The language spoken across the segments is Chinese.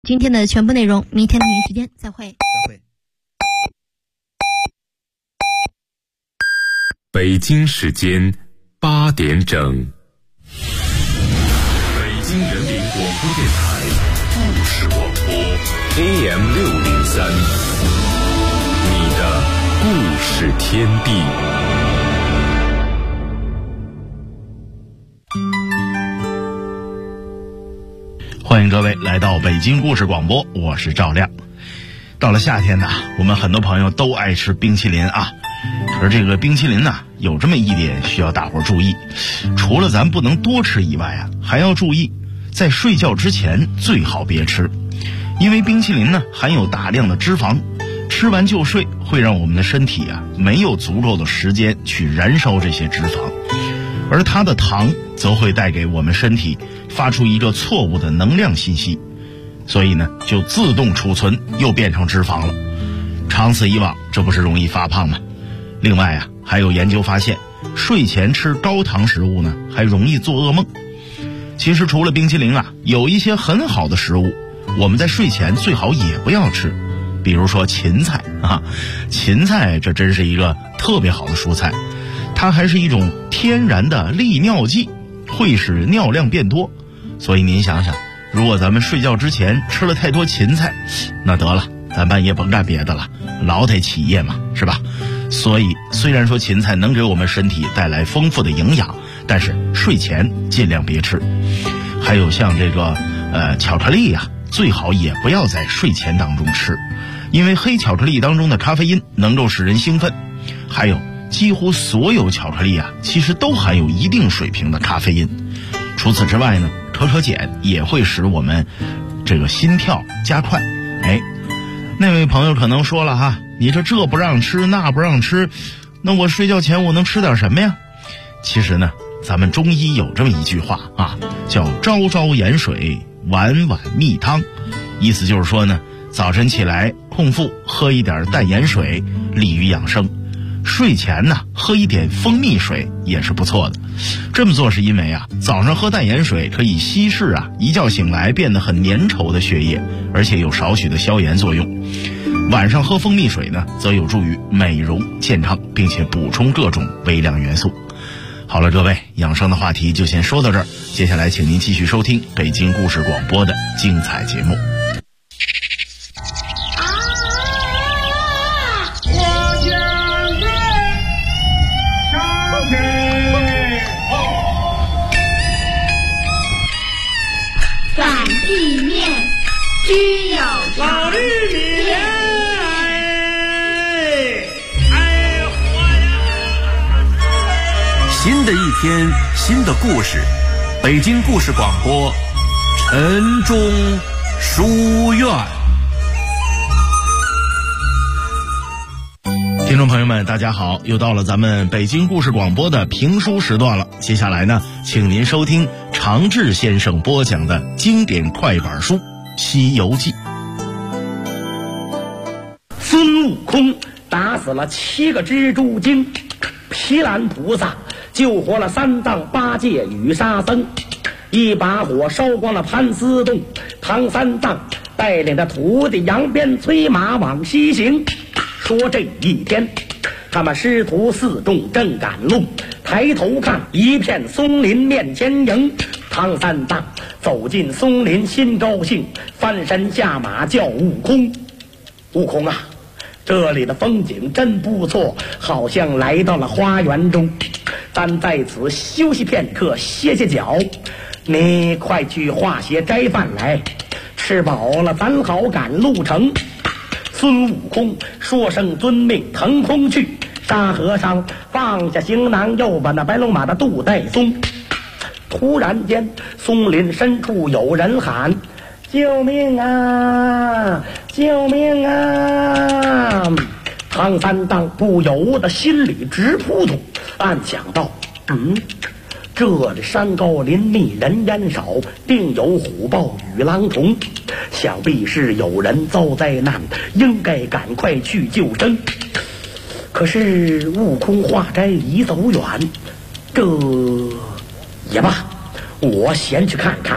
今天的全部内容，明天同一时间再会。 北京时间8点整，北京人民广播电台故事广播 AM603，你的故事天地。 欢迎各位来到北京故事广播，我是赵亮。到了夏天呢，我们很多朋友都爱吃冰淇淋啊。可是这个冰淇淋呢，有这么一点需要大伙注意，除了咱不能多吃以外啊，还要注意在睡觉之前最好别吃，因为冰淇淋呢含有大量的脂肪，吃完就睡会让我们的身体啊没有足够的时间去燃烧这些脂肪，而它的糖则会带给我们身体发出一个错误的能量信息，所以呢就自动储存又变成脂肪了。长此以往，这不是容易发胖吗？另外啊，还有研究发现，睡前吃高糖食物呢，还容易做噩梦。其实除了冰淇淋啊，有一些很好的食物，我们在睡前最好也不要吃。比如说芹菜啊，芹菜这真是一个特别好的蔬菜，它还是一种天然的利尿剂，会使尿量变多。所以您想想，如果咱们睡觉之前吃了太多芹菜，那得了，咱半夜甭干别的了，老得起夜嘛，是吧？所以虽然说芹菜能给我们身体带来丰富的营养，但是睡前尽量别吃。还有像这个巧克力啊，最好也不要在睡前当中吃，因为黑巧克力当中的咖啡因能够使人兴奋。还有几乎所有巧克力啊，其实都含有一定水平的咖啡因。除此之外呢，可可碱也会使我们这个心跳加快。那位朋友可能说了哈，你这不让吃那不让吃，那我睡觉前我能吃点什么呀？其实呢，咱们中医有这么一句话啊，叫朝朝盐水，晚晚蜜汤。意思就是说呢，早晨起来空腹喝一点淡盐水，利于养生。睡前呢，喝一点蜂蜜水也是不错的。这么做是因为啊，早上喝淡盐水可以稀释啊一觉醒来变得很粘稠的血液，而且有少许的消炎作用。晚上喝蜂蜜水呢，则有助于美容健康，并且补充各种微量元素。好了，各位，养生的话题就先说到这儿，接下来请您继续收听北京故事广播的精彩节目。 地面居有老绿米莲， 新的一天，新的故事，北京故事广播，晨钟书院。 听众朋友们大家好，又到了咱们北京故事广播的评书时段了。接下来呢，请您收听常志先生播讲的经典快板书《西游记》。 孙悟空打死了7个蜘蛛精，毗蓝菩萨救活了3藏8戒与沙僧，一把火烧光了盘丝洞，唐三藏带领着徒弟杨鞭催马往西行。说这一天他们师徒4众正赶路，抬头看一片松林面前迎，唐三藏走进松林心高兴，翻身下马叫悟空。悟空啊，这里的风景真不错，好像来到了花园中，咱在此休息片刻，歇歇脚。你快去化些斋饭来，吃饱了咱好赶路程。孙悟空说声遵命，腾空去。沙和尚放下行囊，又把那白龙马的肚带松。突然间，松林深处有人喊：“救命啊！救命啊！”唐三藏不由得心里直扑通，暗想到：这里山高林密，人烟少，定有虎豹与狼虫，想必是有人遭灾难，应该赶快去救生。可是悟空化斋已走远，这也罢，我先去看看。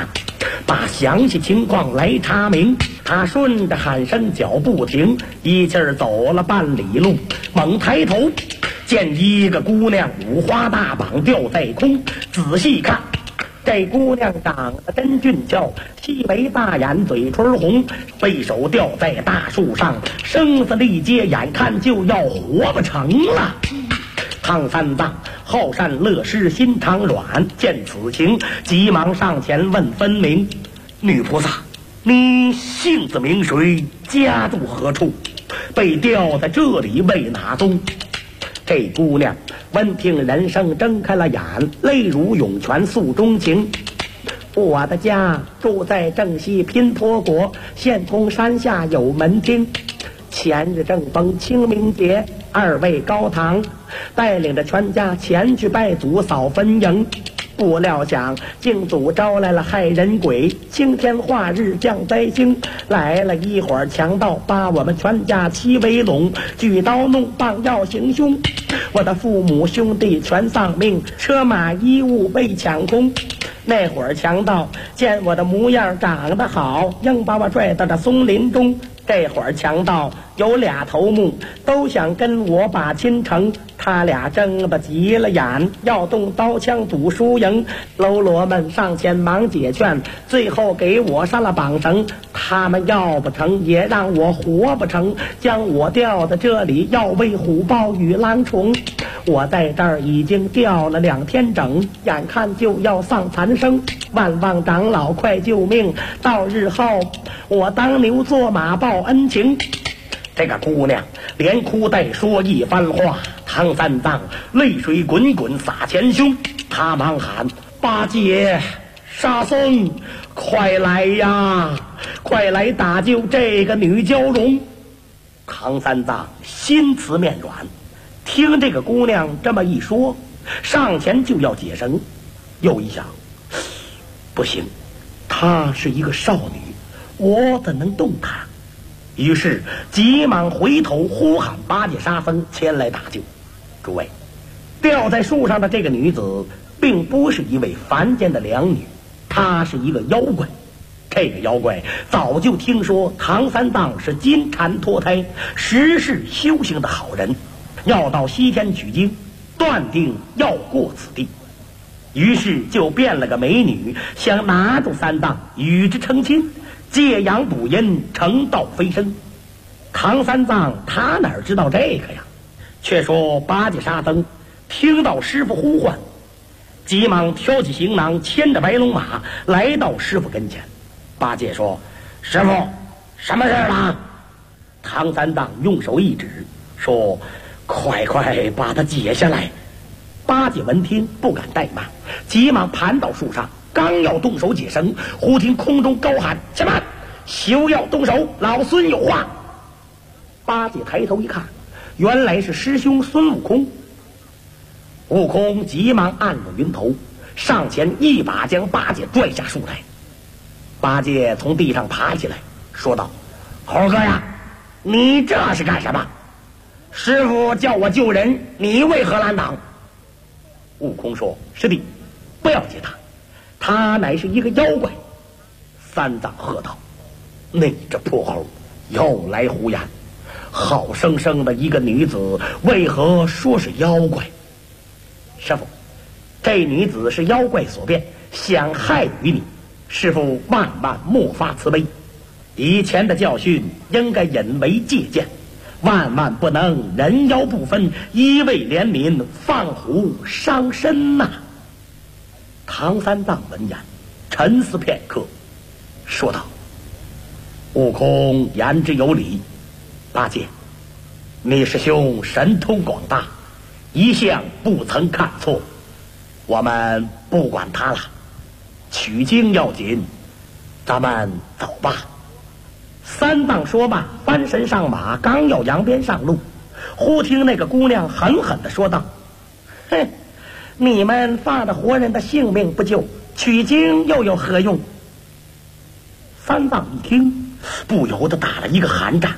把详细情况来查明。他顺着喊声脚步停，一气儿走了半里路，猛抬头见一个姑娘五花大绑吊在空，仔细看，这姑娘长得真俊俏，细眉大眼，嘴唇红，背手吊在大树上，声嘶力竭，眼看就要活不成了。唐三藏好善乐施心肠软，见此情急忙上前问分明：女菩萨，你姓字名谁，家住何处？被吊在这里为哪宗？这姑娘闻听人声，睁开了眼，泪如涌泉诉衷情。我的家住在正西拼陀国，县通山下有门厅。前日正逢清明节，二位高堂带领着全家前去拜祖扫坟茔，不料想敬祖招来了害人鬼，青天化日降灾星，来了一伙强盗，把我们全家齐围拢，举刀弄棒要行凶。我的父母兄弟全丧命，车马衣物被抢空。那会儿强盗见我的模样长得好，硬把我拽到这松林中。这会儿强盗有俩头目，都想跟我把亲成，他俩争得急了眼，要动刀枪赌输赢。喽啰们上前忙解劝，最后给我上了绑绳。他们要不成也让我活不成，将我吊在这里，要喂虎豹与狼虫。我在这儿已经吊了2天整，眼看就要丧残生，万望长老快救命！到日后我当牛做马报恩情。这个姑娘连哭带说一番话，唐三藏泪水滚滚洒前胸，他忙喊：八戒、沙僧，快来呀，快来打救这个女蛟龙！唐三藏心慈面软，听这个姑娘这么一说，上前就要解绳，又一想，不行，她是一个少女，我怎能动她？于是急忙回头呼喊八戒、沙僧前来打救。诸位，吊在树上的这个女子并不是一位凡间的良女，她是一个妖怪。这个妖怪早就听说唐三藏是金蝉脱胎、实是修行的好人，要到西天取经，断定要过此地，于是就变了个美女，想拿住三藏与之成亲，借阳补阴，成道飞升。唐三藏他哪知道这个呀？却说八戒、沙僧听到师傅呼唤，急忙挑起行囊，牵着白龙马来到师傅跟前。八戒说：师傅，什么事了？唐三藏用手一指，说：快快把它解下来。八戒闻听不敢怠慢，急忙盘到树上，刚要动手解绳，忽听空中高喊：且慢，休要动手，老孙有话。八戒抬头一看，原来是师兄孙悟空。悟空急忙按了云头，上前一把将八戒拽下树来。八戒从地上爬起来，说道：猴哥呀，你这是干什么？师傅叫我救人，你为何拦挡？悟空说：师弟，不要接他，他乃是一个妖怪。三藏喝道：你这破猴，又来胡言！好生生的一个女子，为何说是妖怪？师傅，这女子是妖怪所变，想害于你，师傅万万莫发慈悲，以前的教训应该引为借鉴，万万不能人妖不分，一味怜悯，放虎伤身呐！唐三藏闻言沉思片刻，说道：悟空言之有理，八戒，你师兄神通广大，一向不曾看错，我们不管他了，取经要紧，咱们走吧。三藏说罢，翻身上马，刚要扬鞭上路，忽听那个姑娘狠狠地说道：哼，你们放着活人的性命不救，取经又有何用？三藏一听，不由得打了一个寒战。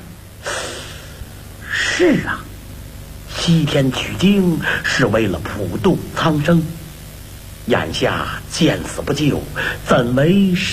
是啊，西天取经是为了普度苍生，眼下见死不救，怎为善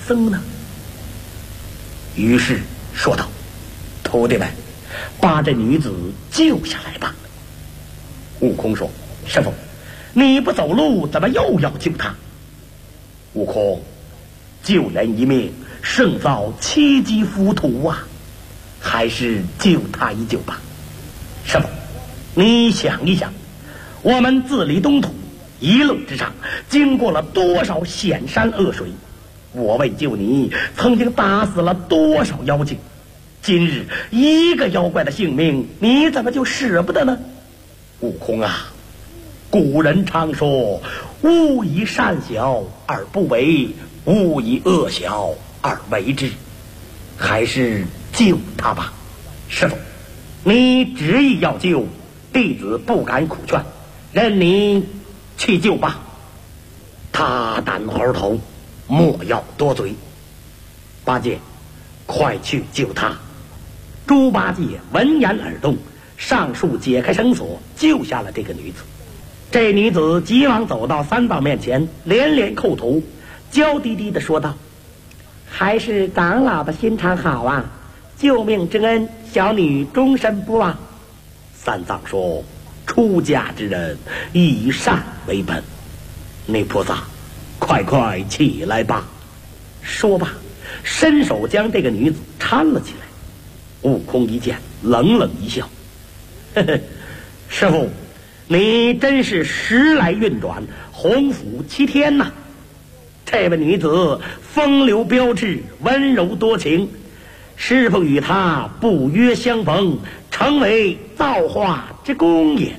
僧呢？于是说道：徒弟们，把这女子救下来吧。悟空说：师父，你不走路，怎么又要救她？悟空，救人一命胜造7级浮屠啊，还是救她一救吧。师父，你想一想，我们自离东土一路之上，经过了多少险山恶水，我为救你曾经打死了多少妖精，今日一个妖怪的性命你怎么就舍不得呢？悟空啊，古人常说，勿以善小而不为，勿以恶小而为之，还是救他吧。师父，你执意要救，弟子不敢苦劝，任你去救吧。大胆猴头，莫要多嘴。八戒，快去救他。猪八戒闻言耳动，上树解开绳索，救下了这个女子。这女子急忙走到三藏面前，连连叩头，娇滴滴地说道：还是长老的心肠好啊，救命之恩，小女终身不忘。三藏说：出家之人以善为本，女菩萨快快起来吧。说罢，伸手将这个女子搀了起来。悟空一见，冷冷一笑：呵呵，师父，你真是时来运转，鸿福齐天呐！这位女子风流标致，温柔多情，师父与她不约相逢，成为造化之功也。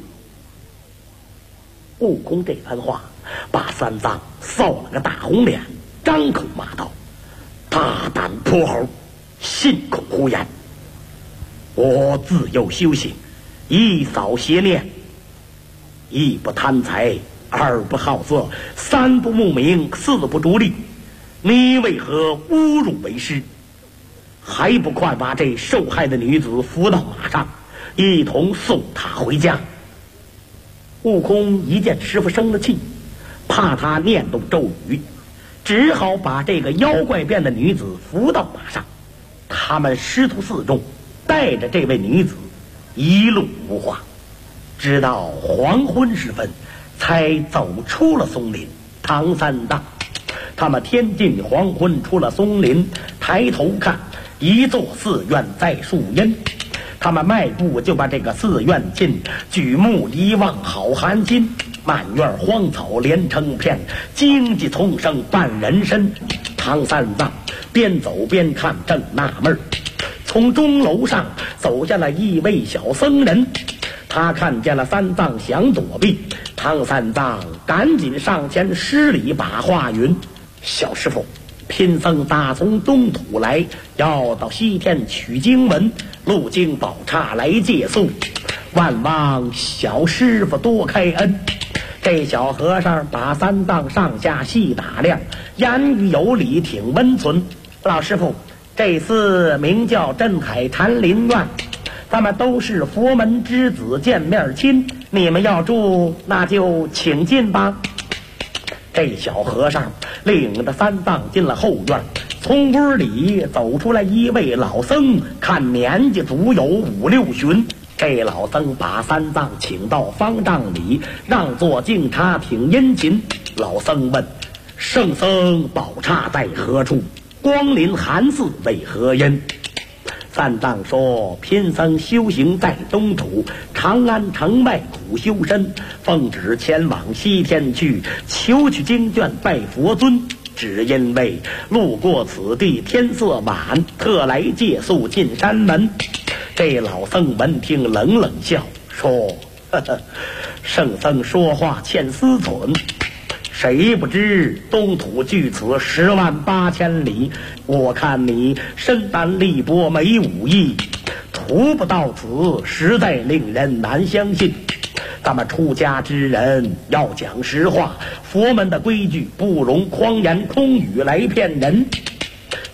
悟空这番话把三藏臊了个大红脸，张口骂道：大胆泼猴，信口胡言！我自幼修行，一扫邪念，一不贪财，二不好色，三不慕名，四不逐利，你为何侮辱为师？还不快把这受害的女子扶到马上，一同送她回家。悟空一见师父生了气，怕他念动咒语，只好把这个妖怪变的女子扶到马上。他们师徒四众带着这位女子一路无话，直到黄昏时分才走出了松林。唐三藏他们天近黄昏出了松林，抬头看一座寺院在树荫，他们迈步就把这个寺院进，举目一望好寒心，满院荒草连成片，荆棘丛生半人身。唐三藏边走边看，正纳闷，从钟楼上走下来一位小僧人，他看见了三藏想躲避，唐三藏赶紧上前施礼，把话云：小师傅，贫僧打从东土来，要到西天取经文，路经宝刹来借宿，万望小师傅多开恩。这小和尚把三藏上下细打量，言语有理，挺温存。老师傅，这寺名叫镇海禅林院，咱们都是佛门之子，见面亲，你们要住那就请进吧。这小和尚领着三藏进了后院，从屋里走出来一位老僧，看年纪足有5、6旬。这老僧把三藏请到方丈里，让座敬茶，挺殷勤。老僧问：圣僧宝刹在何处？光临寒寺为何因？三藏说：贫僧修行在东土，长安城外苦修身，奉旨前往西天去，求取经卷拜佛尊，只因为路过此地天色晚，特来借宿进山门。这老僧闻听冷冷笑说：呵呵，圣僧说话欠思忖，谁不知东土距此10万8千里，我看你身单力薄，没武艺，徒不到此，实在令人难相信。咱们出家之人要讲实话，佛门的规矩不容荒言空语来骗人。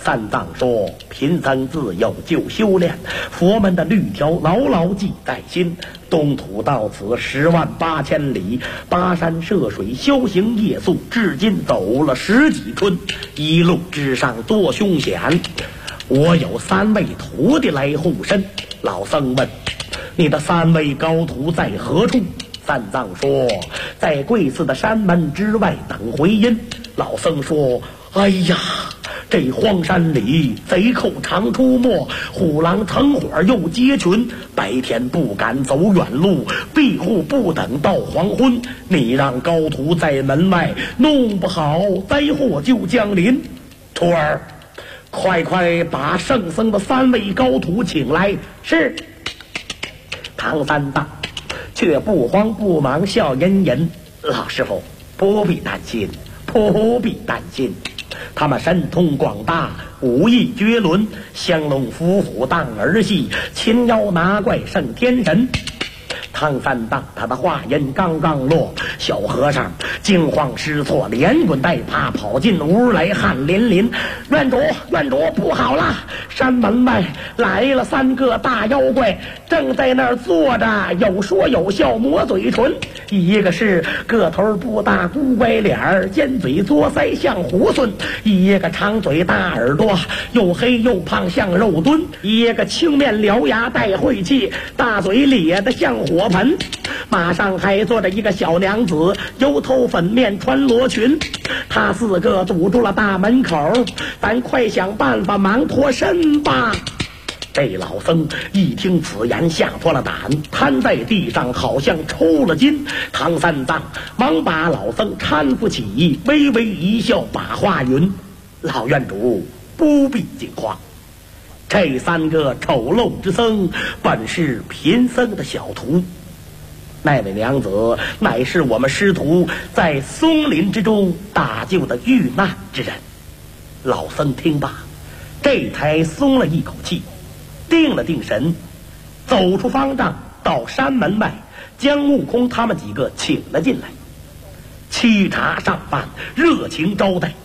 三藏说：“贫僧自有旧修炼，佛门的律条牢牢记在心。东土到此108000里，跋山涉水，修行夜宿，至今走了10几春，一路之上多凶险。我有3位徒弟来护身。”老僧问：“你的3位高徒在何处？”三藏说：“在贵寺的山门之外等回音。”老僧说：“哎呀，这荒山里贼寇常出没，虎狼成伙又结群，白天不敢走远路，庇护不等到黄昏。你让高徒在门外，弄不好灾祸就降临。徒儿，快快把圣僧的3位高徒请来。”是。唐三藏却不慌不忙，笑吟吟：“老师傅，不必担心，不必担心。他们神通广大，武艺绝伦，降龙伏虎当儿戏，擒妖拿怪胜天神。”唐三藏他的话音刚刚落，小和尚惊慌失措，连滚带爬跑进屋来，汗淋淋：“院主，院主，不好了！山门外来了3个大妖怪，正在那儿坐着，有说有笑，抹嘴唇。一个是个头不大，孤拐脸，尖嘴作腮像猢狲；一个长嘴大耳朵，又黑又胖像肉墩；一个青面獠牙带晦气，大嘴咧得像火盆。马上还坐着一个小娘子，油头粉面穿罗裙。他4个堵住了大门口，咱快想办法忙脱身吧。”这老僧一听此言，吓破了胆，瘫在地上，好像抽了筋。唐三藏忙把老僧搀扶起，微微一笑，把话云：“老院主不必惊慌，这3个丑陋之僧本是贫僧的小徒。那位娘子乃是我们师徒在松林之中搭救的遇难之人。”老僧听罢，这才松了一口气，定了定神，走出方丈，到山门外，将悟空他们几个请了进来，沏茶上饭，热情招待。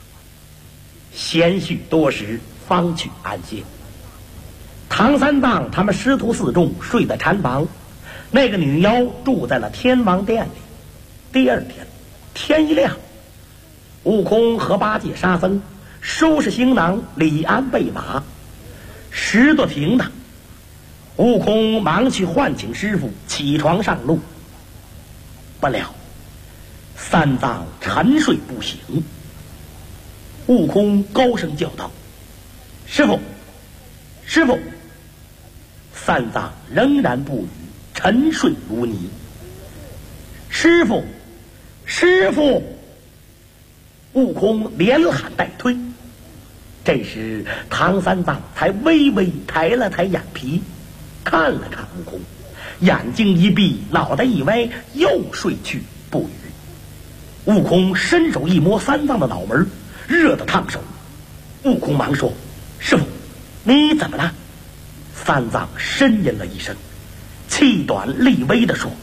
闲叙多时，方去安歇。唐三藏他们师徒4众睡在禅房，那个女妖住在了天王殿里。第2天天一亮，悟空和8戒沙僧收拾行囊，礼鞍备马，10多平的。悟空忙去唤请师傅起床上路，不料三藏沉睡不醒。悟空高声叫道：“师傅，师傅！”三藏仍然不语，沉睡如泥。“师傅，师傅！”悟空连喊带推。这时唐三藏才微微抬了抬眼皮，看了看悟空，眼睛一闭，脑袋一歪，又睡去不语。悟空伸手一摸三藏的脑门，热得烫手。悟空忙说：“师傅，你怎么了？”三藏呻吟了一声，气短力微地说：“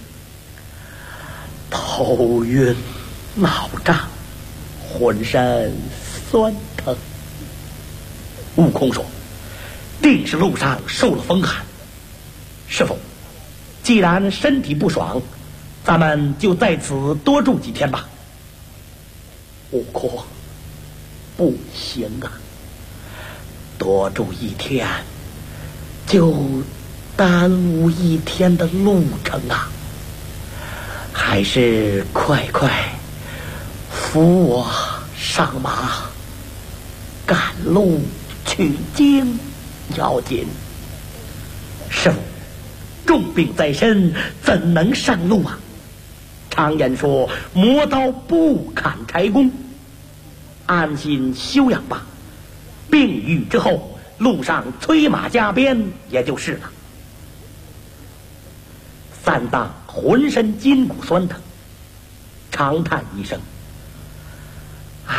头晕脑胀，浑身酸疼。”悟空说：“定是路上受了风寒。师傅，既然身体不爽，咱们就在此多住几天吧。”悟空：“不行啊，多住1天就耽误1天的路程啊，还是快快扶我上马赶路取经要紧。师傅，重病在身，怎能上路啊？常言说，磨刀不砍柴工，安心休养吧。病愈之后，路上催马加鞭也就是了。”三藏浑身筋骨酸疼，长叹一声：“唉，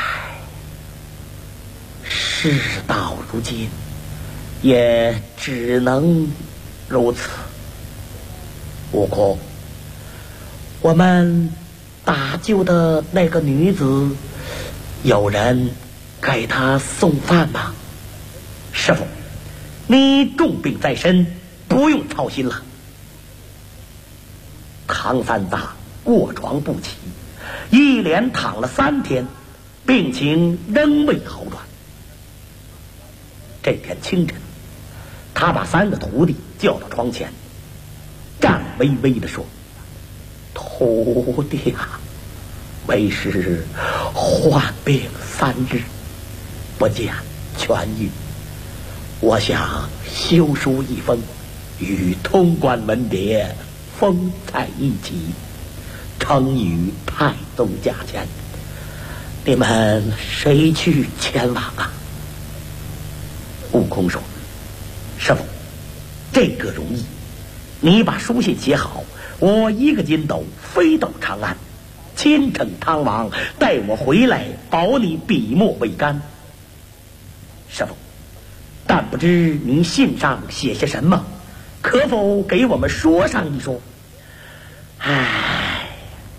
事到如今，也只能如此。悟空，我们打救的那个女子，有人给他送饭吧。师傅，你重病在身，不用操心了。唐三藏卧床不起，一连躺了3天，病情仍未好转。这天清晨，他把3个徒弟叫到床前，颤巍巍地说：徒弟啊，为师患病3日，不见痊愈，我想修书一封，与通关文牒封在一起，呈与太宗驾前，你们谁去前往啊？悟空说：师傅，这个容易，你把书信写好，我1个筋斗飞到长安，亲称汤王带我回来，保你笔墨未干。师傅，但不知您信上写些什么，可否给我们说上一说？唉，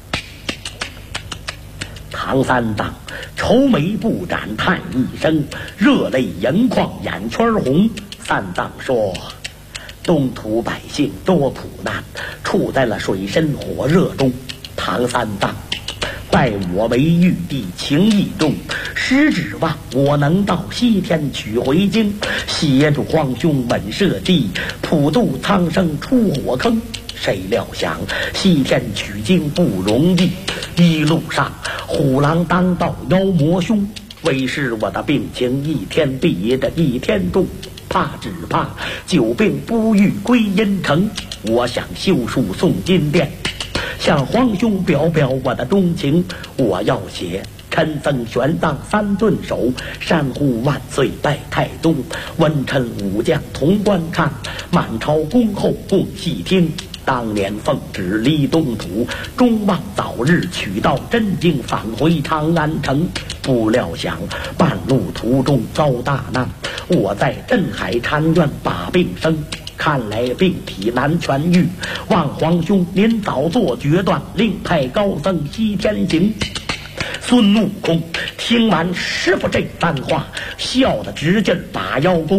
唐三藏愁眉不展，叹一声，热泪盈眶，眼圈红。三藏说：东土百姓多苦难，处在了水深火热中。唐三藏拜我为玉帝，情意重，实指望我能到西天取回经，协助皇兄稳社稷，普渡苍生出火坑。谁料想西天取经不容易，一路上虎狼当道，妖魔凶，为是我的病情一天比着一天重，只怕久病不愈归阴城。我想修书送金殿，向皇兄表表我的钟情。我要写陈僧玄奘3顿首，山呼万岁拜太宗，文臣武将同观看，满朝恭候共细听。当年奉旨离东土，终望早日取到真经，返回长安城。不料想半路途中遭大难，我在镇海禅院把病生，看来病体难痊愈，望皇兄您早做决断，另派高僧西天行。孙悟空听完师傅这番话，笑得直劲把腰弓。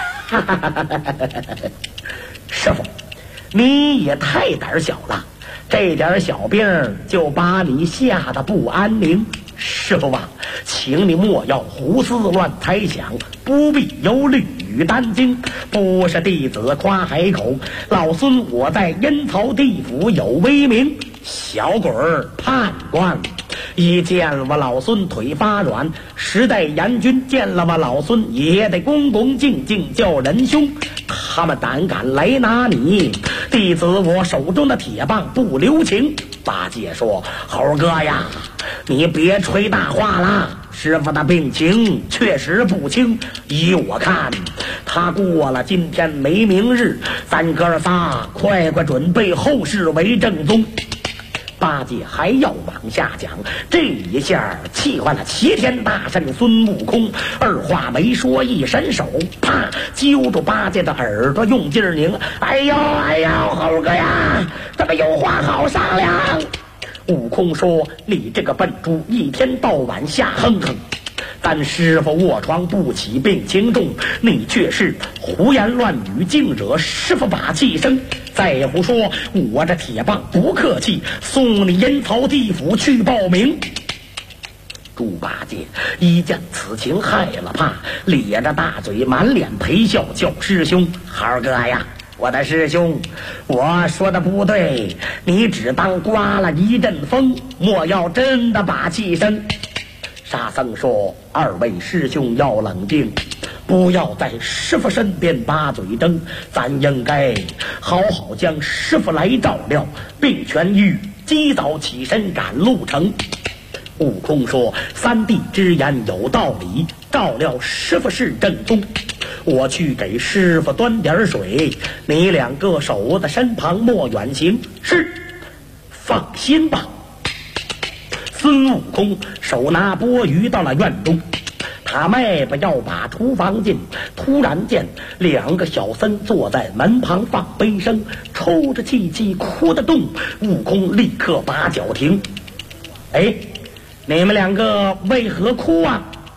师傅，你也太胆小了，这点小病就把你吓得不安宁。师傅啊，请你莫要胡思乱猜想，不必忧虑与担惊。不是弟子夸海口，老孙我在阴曹地府有威名，小鬼儿判官一见我老孙腿发软，时代阎君见了我老孙也得恭恭敬敬叫人凶。他们胆敢来拿你，弟子我手中的铁棒不留情。八戒说：猴哥呀，你别吹大话啦，师傅的病情确实不轻，依我看他过了今天没明日，咱哥仨快准备后事为正宗。八戒还要往下讲，这一下气坏了齐天大圣孙悟空，二话没说，一伸手啪揪住八戒的耳朵，用劲拧。哎呦哎呦，猴哥呀，咱们有话好商量。悟空说：你这个笨猪，一天到晚瞎哼哼，咱师傅卧床不起，病情重，你却是胡言乱语，竟惹师傅把气生。再胡说，我这铁棒不客气，送你阴曹地府去报名。猪八戒一见此情害了怕，咧着大嘴满脸陪笑，叫师兄：孩儿哥呀，我的师兄，我说的不对，你只当刮了一阵风，莫要真的把气生。沙僧说：二位师兄要冷静，不要在师傅身边把嘴争，咱应该好好将师傅来照料，病痊愈，及早起身赶路程。悟空说：三弟之言有道理，照料师傅是正宗，我去给师傅端点水，你两个守在身旁莫远行。是，放心吧。孙悟空手拿钵盂到了院中，他迈步要把厨房进，突然见两个小僧坐在门旁放悲声，抽着气气哭得动。悟空立刻把脚停。哎，你们两个为何哭啊？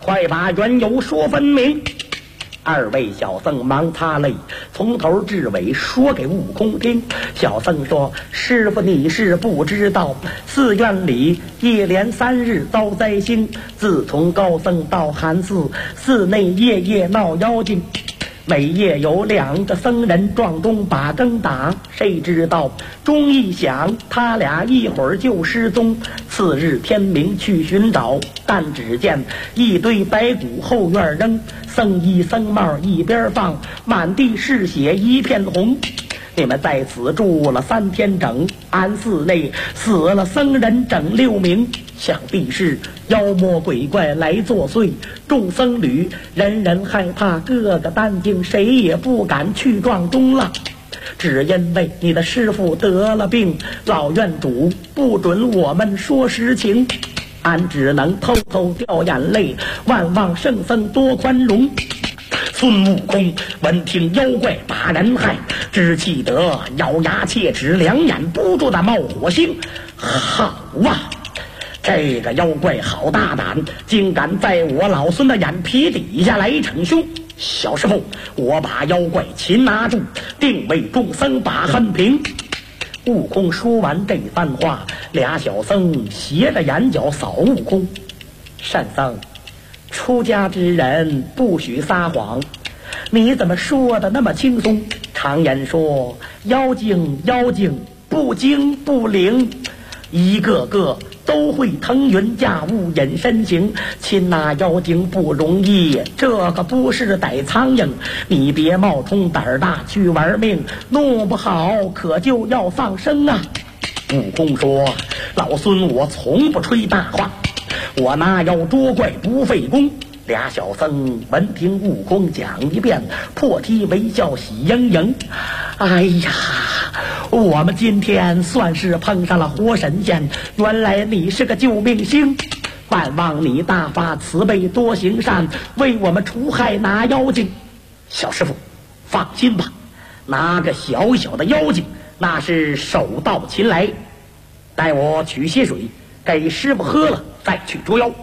快把缘由说分明。二位小僧忙擦泪，从头至尾说给悟空听。小僧说：师傅你是不知道，寺院里一连3日遭灾星，自从高僧到寒寺，寺内夜夜闹妖精，每夜有2个僧人撞钟把更打，谁知道钟一响，他俩一会儿就失踪。次日天明去寻找，但只见一堆白骨后院扔，僧衣僧帽一边放，满地是血一片红。你们在此住了3天整，俺寺内死了僧人整6名，想必是妖魔鬼怪来作祟。众僧侣人人害怕，个个担惊，谁也不敢去撞钟了。只因为你的师傅得了病，老院主不准我们说实情，俺只能偷偷掉眼泪，万望圣僧多宽容。孙悟空闻听妖怪把人害，只气得咬牙切齿，2眼不住的冒火星。好啊，这个妖怪好大胆，竟敢在我老孙的眼皮底下来逞凶。小师傅，我把妖怪擒拿住，定为众僧把恨平。悟空说完这番话，2小僧斜着眼角扫悟空。善僧，出家之人不许撒谎，你怎么说的那么轻松？常言说妖精不精不灵，一个个都会腾云驾雾隐身形，擒拿妖精不容易，这个不是逮苍蝇。你别冒充胆大去玩命，弄不好可就要丧生啊。悟空说：老孙我从不吹大话，我那要捉怪不费功。2小僧闻听悟空讲一遍，破涕为笑喜盈盈。哎呀，我们今天算是碰上了活神仙，原来你是个救命星，万望你大发慈悲多行善，为我们除害那妖精。小师傅放心吧，拿个小小的妖精那是手到擒来，待我取些水给师傅喝了再去捉妖。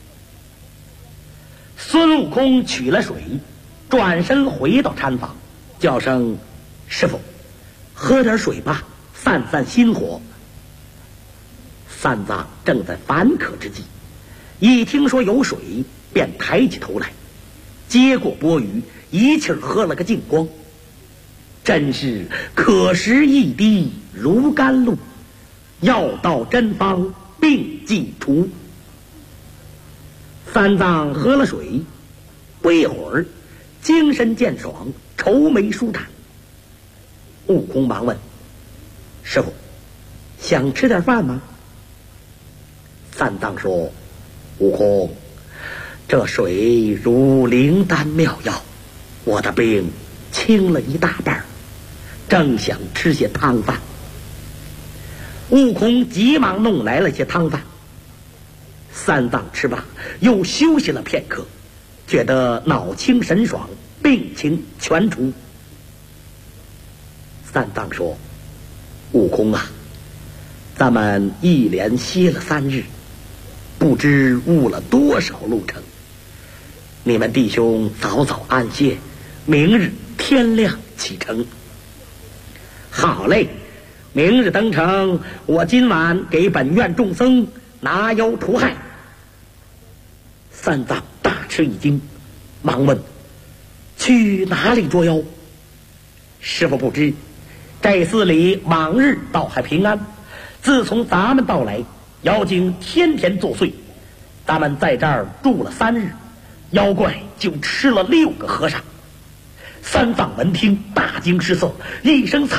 孙悟空取了水，转身回到禅房，叫声师傅喝点水吧，散散心火。三藏正在烦渴之际，一听说有水，便抬起头来，接过钵盂，一气儿喝了个净光。真是可食一滴如甘露，药到真方病即除。三藏喝了水，不一会儿精神健爽，愁眉舒展。悟空忙问：师傅想吃点饭吗？三藏说：悟空，这水如灵丹妙药，我的病轻了一大半，正想吃些汤饭。悟空急忙弄来了些汤饭。三藏吃罢，又休息了片刻，觉得脑清神爽，病情全除。三藏说：悟空啊，咱们一连歇了3日，不知误了多少路程。你们弟兄早早安歇，明日天亮启程。好嘞，明日登城，我今晚给本院众僧拿妖除害。三藏大吃一惊，忙问：去哪里捉妖？师傅不知，这寺里往日倒还平安，自从咱们到来，妖精天天作祟。咱们在这儿住了3日，妖怪就吃了6个和尚。三藏闻听大惊失色，一声惨